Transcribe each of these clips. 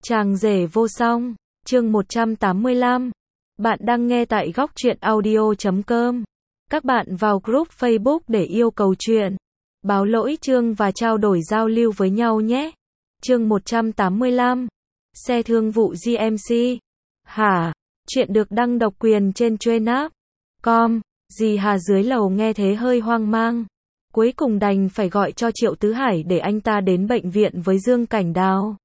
Chàng rể vô song, chương 185. Bạn đang nghe tại góc truyện audio.com. Các bạn vào group Facebook để yêu cầu chuyện, báo lỗi chương và trao đổi giao lưu với nhau nhé. Chương 185. Xe thương vụ GMC. Hả? Chuyện được đăng độc quyền trên Trainab.com. Dì Hà dưới lầu nghe thế hơi hoang mang. Cuối cùng đành phải gọi cho Triệu Tứ Hải để anh ta đến bệnh viện với Dương Cảnh Đào.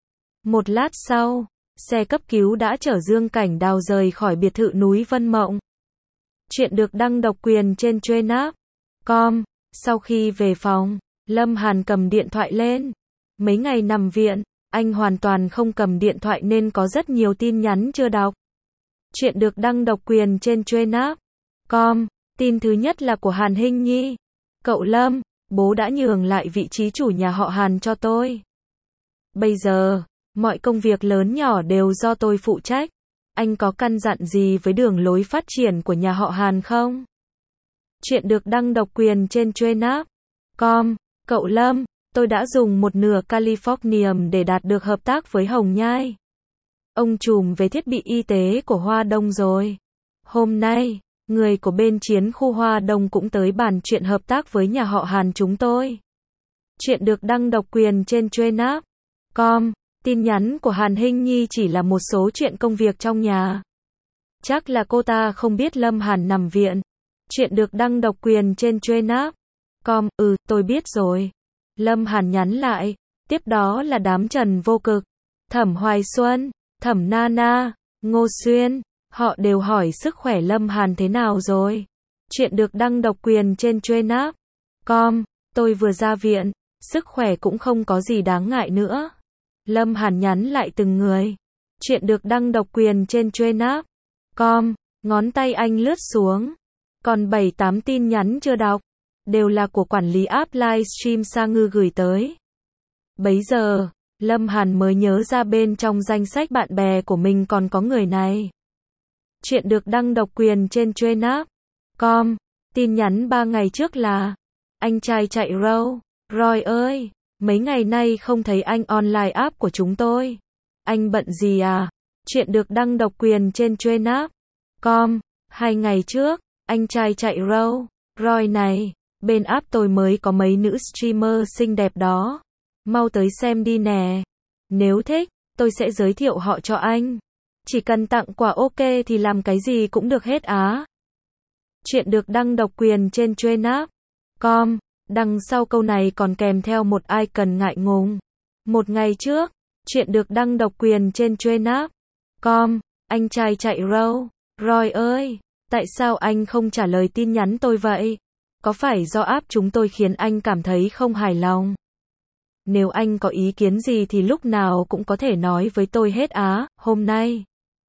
Một lát sau, xe cấp cứu đã chở Dương Cảnh Đào rời khỏi biệt thự núi Vân Mộng. Chuyện được đăng độc quyền trên Trainab.com. Sau khi về phòng, Lâm Hàn cầm điện thoại lên. Mấy ngày nằm viện, anh hoàn toàn không cầm điện thoại nên có rất nhiều tin nhắn chưa đọc. Chuyện được đăng độc quyền trên Trainab.com. Tin thứ nhất là của Hàn Hinh Nhi. Cậu Lâm, bố đã nhường lại vị trí chủ nhà họ Hàn cho tôi. Bây giờ, mọi công việc lớn nhỏ đều do tôi phụ trách. Anh có căn dặn gì với đường lối phát triển của nhà họ Hàn không? Chuyện được đăng độc quyền trên Trainab.com. Cậu Lâm, tôi đã dùng một nửa Californium để đạt được hợp tác với Hồng Nhai, ông trùm về thiết bị y tế của Hoa Đông rồi. Hôm nay, người của bên chiến khu Hoa Đông cũng tới bàn chuyện hợp tác với nhà họ Hàn chúng tôi. Chuyện được đăng độc quyền trên Trainab.com. Tin nhắn của Hàn Hinh Nhi chỉ là một số chuyện công việc trong nhà. Chắc là cô ta không biết Lâm Hàn nằm viện. Chuyện được đăng độc quyền trên Trainab.com. Tôi biết rồi. Lâm Hàn nhắn lại. Tiếp đó là đám Trần Vô Cực, Thẩm Hoài Xuân, Thẩm Nana, Ngô Xuyên. Họ đều hỏi sức khỏe Lâm Hàn thế nào rồi. Chuyện được đăng độc quyền trên Trainab.com. Tôi vừa ra viện, sức khỏe cũng không có gì đáng ngại nữa. Lâm Hàn nhắn lại từng người. Chuyện được đăng độc quyền trên Trainab.com. Ngón tay anh lướt xuống. Còn 7-8 tin nhắn chưa đọc. Đều là của quản lý app livestream Sa Ngư gửi tới. Bấy giờ, Lâm Hàn mới nhớ ra bên trong danh sách bạn bè của mình còn có người này. Chuyện được đăng độc quyền trên Trainab.com. Tin nhắn 3 ngày trước là: anh trai chạy râu, Roy ơi, mấy ngày nay không thấy anh online app của chúng tôi. Anh bận gì à? Chuyện được đăng độc quyền trên Trainab.com. 2 ngày trước, anh trai chạy râu, Roy này, bên app tôi mới có mấy nữ streamer xinh đẹp đó. Mau tới xem đi nè. Nếu thích, tôi sẽ giới thiệu họ cho anh. Chỉ cần tặng quà ok thì làm cái gì cũng được hết á. Chuyện được đăng độc quyền trên Trainab.com. Đằng sau câu này còn kèm theo một icon ngại ngùng. Một ngày trước, chuyện được đăng độc quyền trên Trainab.com. Anh trai chạy râu, Roy ơi, tại sao anh không trả lời tin nhắn tôi vậy? Có phải do app chúng tôi khiến anh cảm thấy không hài lòng? Nếu anh có ý kiến gì thì lúc nào cũng có thể nói với tôi hết á. Hôm nay,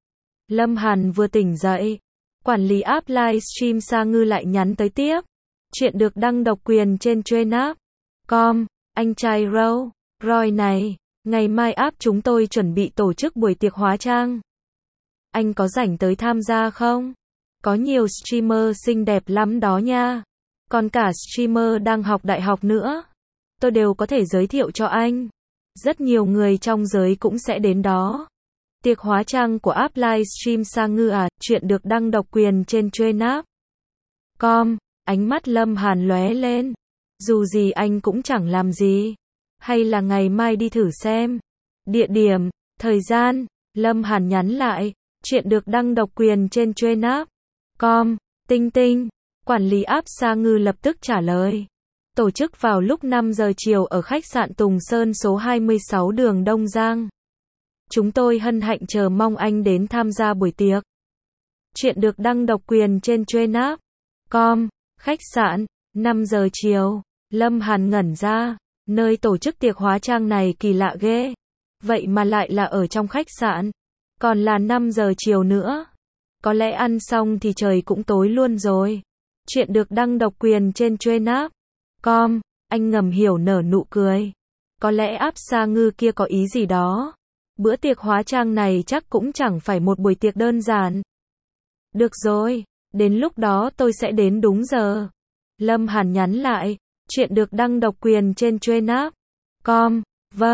Lâm Hàn vừa tỉnh dậy, quản lý app livestream Sa Ngư lại nhắn tới tiếp. Chuyện được đăng độc quyền trên Trainab.com. Anh trai râu, Roy này, ngày mai app chúng tôi chuẩn bị tổ chức buổi tiệc hóa trang. Anh có rảnh tới tham gia không? Có nhiều streamer xinh đẹp lắm đó nha. Còn cả streamer đang học đại học nữa. Tôi đều có thể giới thiệu cho anh. Rất nhiều người trong giới cũng sẽ đến đó. Tiệc hóa trang của app livestream Sa Ngư à? Chuyện được đăng độc quyền trên Trainab.com. Ánh mắt Lâm Hàn lóe lên. Dù gì anh cũng chẳng làm gì. Hay là ngày mai đi thử xem. Địa điểm, thời gian, Lâm Hàn nhắn lại. Chuyện được đăng độc quyền trên Trainab.com. Tinh tinh. Quản lý app Sa Ngư lập tức trả lời. Tổ chức vào lúc 5 giờ chiều ở khách sạn Tùng Sơn số 26 đường Đông Giang. Chúng tôi hân hạnh chờ mong anh đến tham gia buổi tiệc. Chuyện được đăng độc quyền trên Trainab.com. Khách sạn, 5 giờ chiều. Lâm Hàn ngẩn ra. Nơi tổ chức tiệc hóa trang này kỳ lạ ghê. Vậy mà lại là ở trong khách sạn. Còn là 5 giờ chiều nữa. Có lẽ ăn xong thì trời cũng tối luôn rồi. Chuyện được đăng độc quyền trên Trainab.com. Anh ngầm hiểu nở nụ cười. Có lẽ app Sa Ngư kia có ý gì đó. Bữa tiệc hóa trang này chắc cũng chẳng phải một buổi tiệc đơn giản. Được rồi, đến lúc đó tôi sẽ đến đúng giờ. Lâm Hàn nhắn lại. Chuyện được đăng độc quyền trên Trainab.com. Vâng,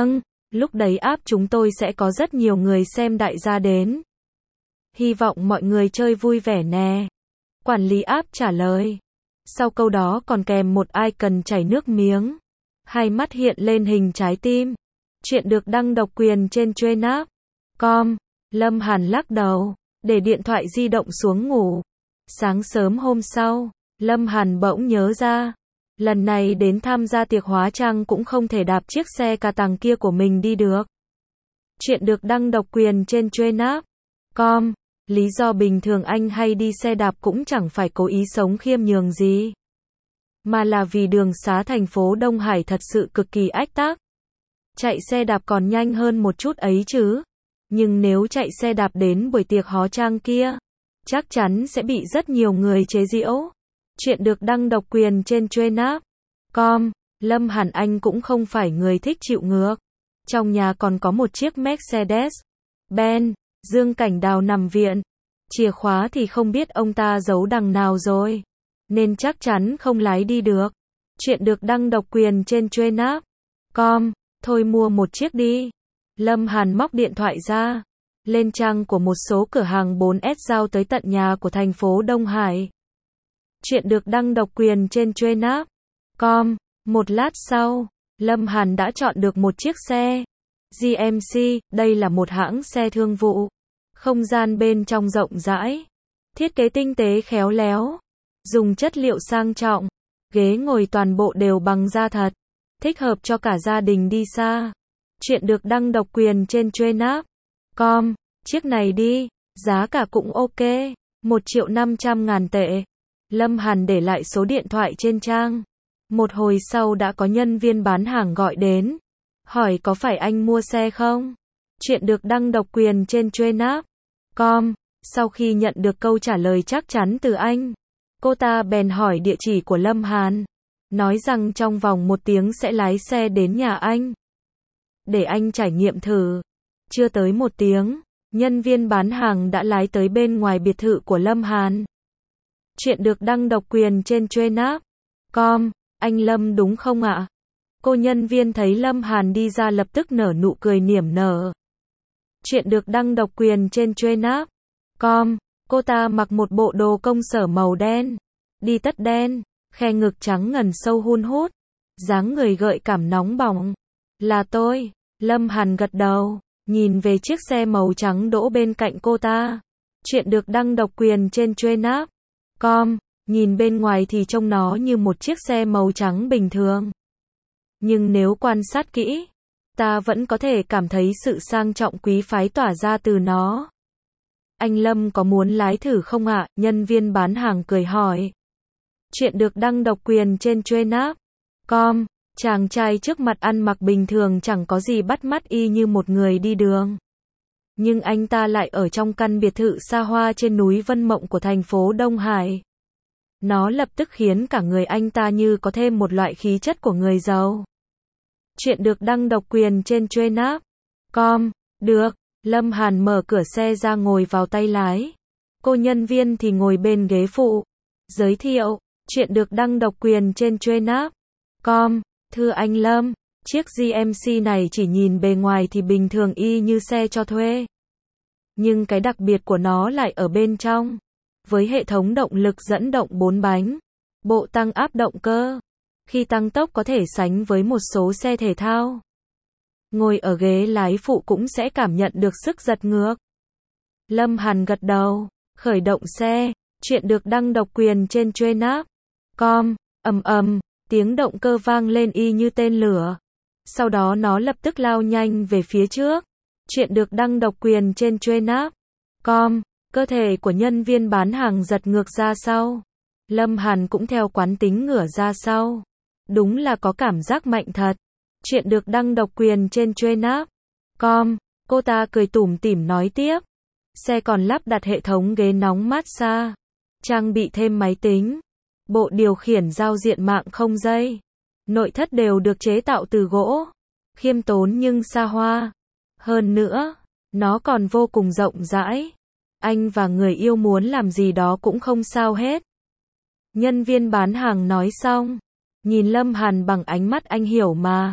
Lúc đấy app chúng tôi sẽ có rất nhiều người xem đại gia đến. Hy vọng mọi người chơi vui vẻ nè. Quản lý app trả lời. Sau câu đó còn kèm một icon chảy nước miếng. Hai mắt hiện lên hình trái tim. Chuyện được đăng độc quyền trên Trendap.com. Lâm Hàn lắc đầu, để điện thoại di động xuống ngủ. Sáng sớm hôm sau, Lâm Hàn bỗng nhớ ra. Lần này đến tham gia tiệc hóa trang cũng không thể đạp chiếc xe cà tàng kia của mình đi được. Chuyện được đăng độc quyền trên Trendap.com. Lý do bình thường anh hay đi xe đạp cũng chẳng phải cố ý sống khiêm nhường gì, mà là vì đường xá thành phố Đông Hải thật sự cực kỳ ách tắc. Chạy xe đạp còn nhanh hơn một chút ấy chứ. Nhưng nếu chạy xe đạp đến buổi tiệc hóa trang kia, chắc chắn sẽ bị rất nhiều người chế giễu. Chuyện được đăng độc quyền trên Trendap.com. Lâm Hàn Anh cũng không phải người thích chịu ngược. Trong nhà còn có một chiếc Mercedes-Benz. Dương Cảnh Đào nằm viện. Chìa khóa thì không biết ông ta giấu đằng nào rồi, nên chắc chắn không lái đi được. Chuyện được đăng độc quyền trên Trendap.com. Thôi mua một chiếc đi. Lâm Hàn móc điện thoại ra. Lên trang của một số cửa hàng 4S giao tới tận nhà của thành phố Đông Hải. Chuyện được đăng độc quyền trên Trendap.com. Một lát sau, Lâm Hàn đã chọn được một chiếc xe GMC, đây là một hãng xe thương vụ. Không gian bên trong rộng rãi, thiết kế tinh tế khéo léo, dùng chất liệu sang trọng, ghế ngồi toàn bộ đều bằng da thật, thích hợp cho cả gia đình đi xa. Chuyện được đăng độc quyền trên Trendap.com. Chiếc này đi, giá cả cũng ok, 1.500.000 tệ. Lâm Hàn để lại số điện thoại trên trang. Một hồi sau đã có nhân viên bán hàng gọi đến, hỏi có phải anh mua xe không? Chuyện được đăng độc quyền trên Trendap.com. Sau khi nhận được câu trả lời chắc chắn từ anh, cô ta bèn hỏi địa chỉ của Lâm Hàn, nói rằng trong vòng 1 tiếng sẽ lái xe đến nhà anh, để anh trải nghiệm thử. Chưa tới 1 tiếng, nhân viên bán hàng đã lái tới bên ngoài biệt thự của Lâm Hàn. Chuyện được đăng độc quyền trên Trendap.com. Anh Lâm đúng không ạ? Cô nhân viên thấy Lâm Hàn đi ra lập tức nở nụ cười niềm nở. Chuyện được đăng độc quyền trên Trendap.com. Cô ta mặc một bộ đồ công sở màu đen, đi tất đen, khe ngực trắng ngần sâu hun hút, dáng người gợi cảm nóng bỏng. Là tôi. Lâm Hàn gật đầu, nhìn về chiếc xe màu trắng đỗ bên cạnh cô ta. Chuyện được đăng độc quyền trên Trendap.com. Nhìn bên ngoài thì trông nó như một chiếc xe màu trắng bình thường, nhưng nếu quan sát kỹ, ta vẫn có thể cảm thấy sự sang trọng quý phái tỏa ra từ nó. Anh Lâm có muốn lái thử không ạ? Nhân viên bán hàng cười hỏi. Chuyện được đăng độc quyền trên Trendap.com. Chàng trai trước mặt ăn mặc bình thường chẳng có gì bắt mắt, y như một người đi đường. Nhưng anh ta lại ở trong căn biệt thự xa hoa trên núi Vân Mộng của thành phố Đông Hải. Nó lập tức khiến cả người anh ta như có thêm một loại khí chất của người giàu. Chuyện được đăng độc quyền trên Trendap.com. Được. Lâm Hàn mở cửa xe ra ngồi vào tay lái. Cô nhân viên thì ngồi bên ghế phụ. Giới thiệu. Chuyện được đăng độc quyền trên Trendap.com. Thưa anh Lâm, chiếc GMC này chỉ nhìn bề ngoài thì bình thường y như xe cho thuê, nhưng cái đặc biệt của nó lại ở bên trong. Với hệ thống động lực dẫn động 4 bánh, bộ tăng áp động cơ, khi tăng tốc có thể sánh với một số xe thể thao. Ngồi ở ghế lái phụ cũng sẽ cảm nhận được sức giật ngược. Lâm Hàn gật đầu, khởi động xe. Chuyện được đăng độc quyền trên Trendap.com. Ầm ầm, tiếng động cơ vang lên y như tên lửa. Sau đó nó lập tức lao nhanh về phía trước. Chuyện được đăng độc quyền trên Trendap.com. Cơ thể của nhân viên bán hàng giật ngược ra sau. Lâm Hàn cũng theo quán tính ngửa ra sau. Đúng là có cảm giác mạnh thật. Chuyện được đăng độc quyền trên Trendap.com. Cô ta cười tủm tỉm nói tiếp. Xe còn lắp đặt hệ thống ghế nóng massage, trang bị thêm máy tính, bộ điều khiển giao diện mạng không dây. Nội thất đều được chế tạo từ gỗ, khiêm tốn nhưng xa hoa. Hơn nữa, nó còn vô cùng rộng rãi. Anh và người yêu muốn làm gì đó cũng không sao hết. Nhân viên bán hàng nói xong, nhìn Lâm Hàn bằng ánh mắt anh hiểu mà.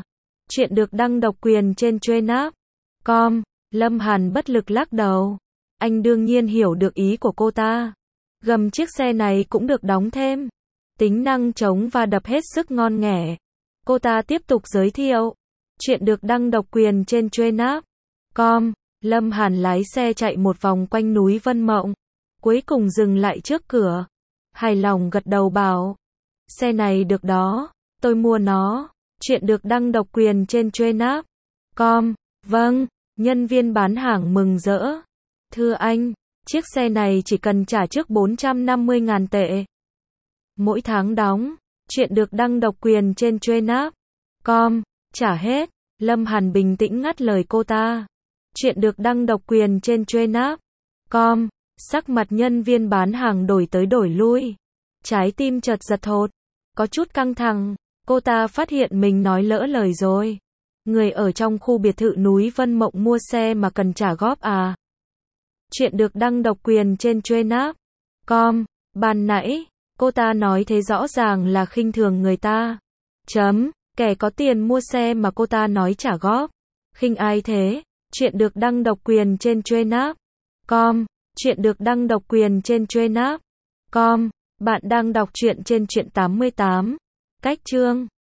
Chuyện được đăng độc quyền trên Truyện.com. Lâm Hàn bất lực lắc đầu. Anh đương nhiên hiểu được ý của cô ta. Gầm chiếc xe này cũng được đóng thêm. Tính năng chống va đập hết sức ngon nghẻ. Cô ta tiếp tục giới thiệu. Chuyện được đăng độc quyền trên Truyện.com. Lâm Hàn lái xe chạy một vòng quanh núi Vân Mộng. Cuối cùng dừng lại trước cửa. Hài lòng gật đầu bảo. Xe này được đó, tôi mua nó. Chuyện được đăng độc quyền trên Truyện.com. Vâng, nhân viên bán hàng mừng rỡ. Thưa anh, chiếc xe này chỉ cần trả trước 450.000 tệ. Mỗi tháng đóng. Chuyện được đăng độc quyền trên Truyện.com. Trả hết. Lâm Hàn bình tĩnh ngắt lời cô ta. Chuyện được đăng độc quyền trên Truyện.com. Sắc mặt nhân viên bán hàng đổi tới đổi lui. Trái tim chợt giật thột. Có chút căng thẳng. Cô ta phát hiện mình nói lỡ lời rồi. Người ở trong khu biệt thự núi Vân Mộng mua xe mà cần trả góp à? Chuyện được đăng độc quyền trên Truyện.com. Ban nãy, cô ta nói thế rõ ràng là khinh thường người ta. Kẻ có tiền mua xe mà cô ta nói trả góp. Khinh ai thế? Chuyện được đăng độc quyền trên Truyện.com. Chuyện được đăng độc quyền trên Truyện.com. Bạn đang đọc truyện trên Truyện 88. Cách chương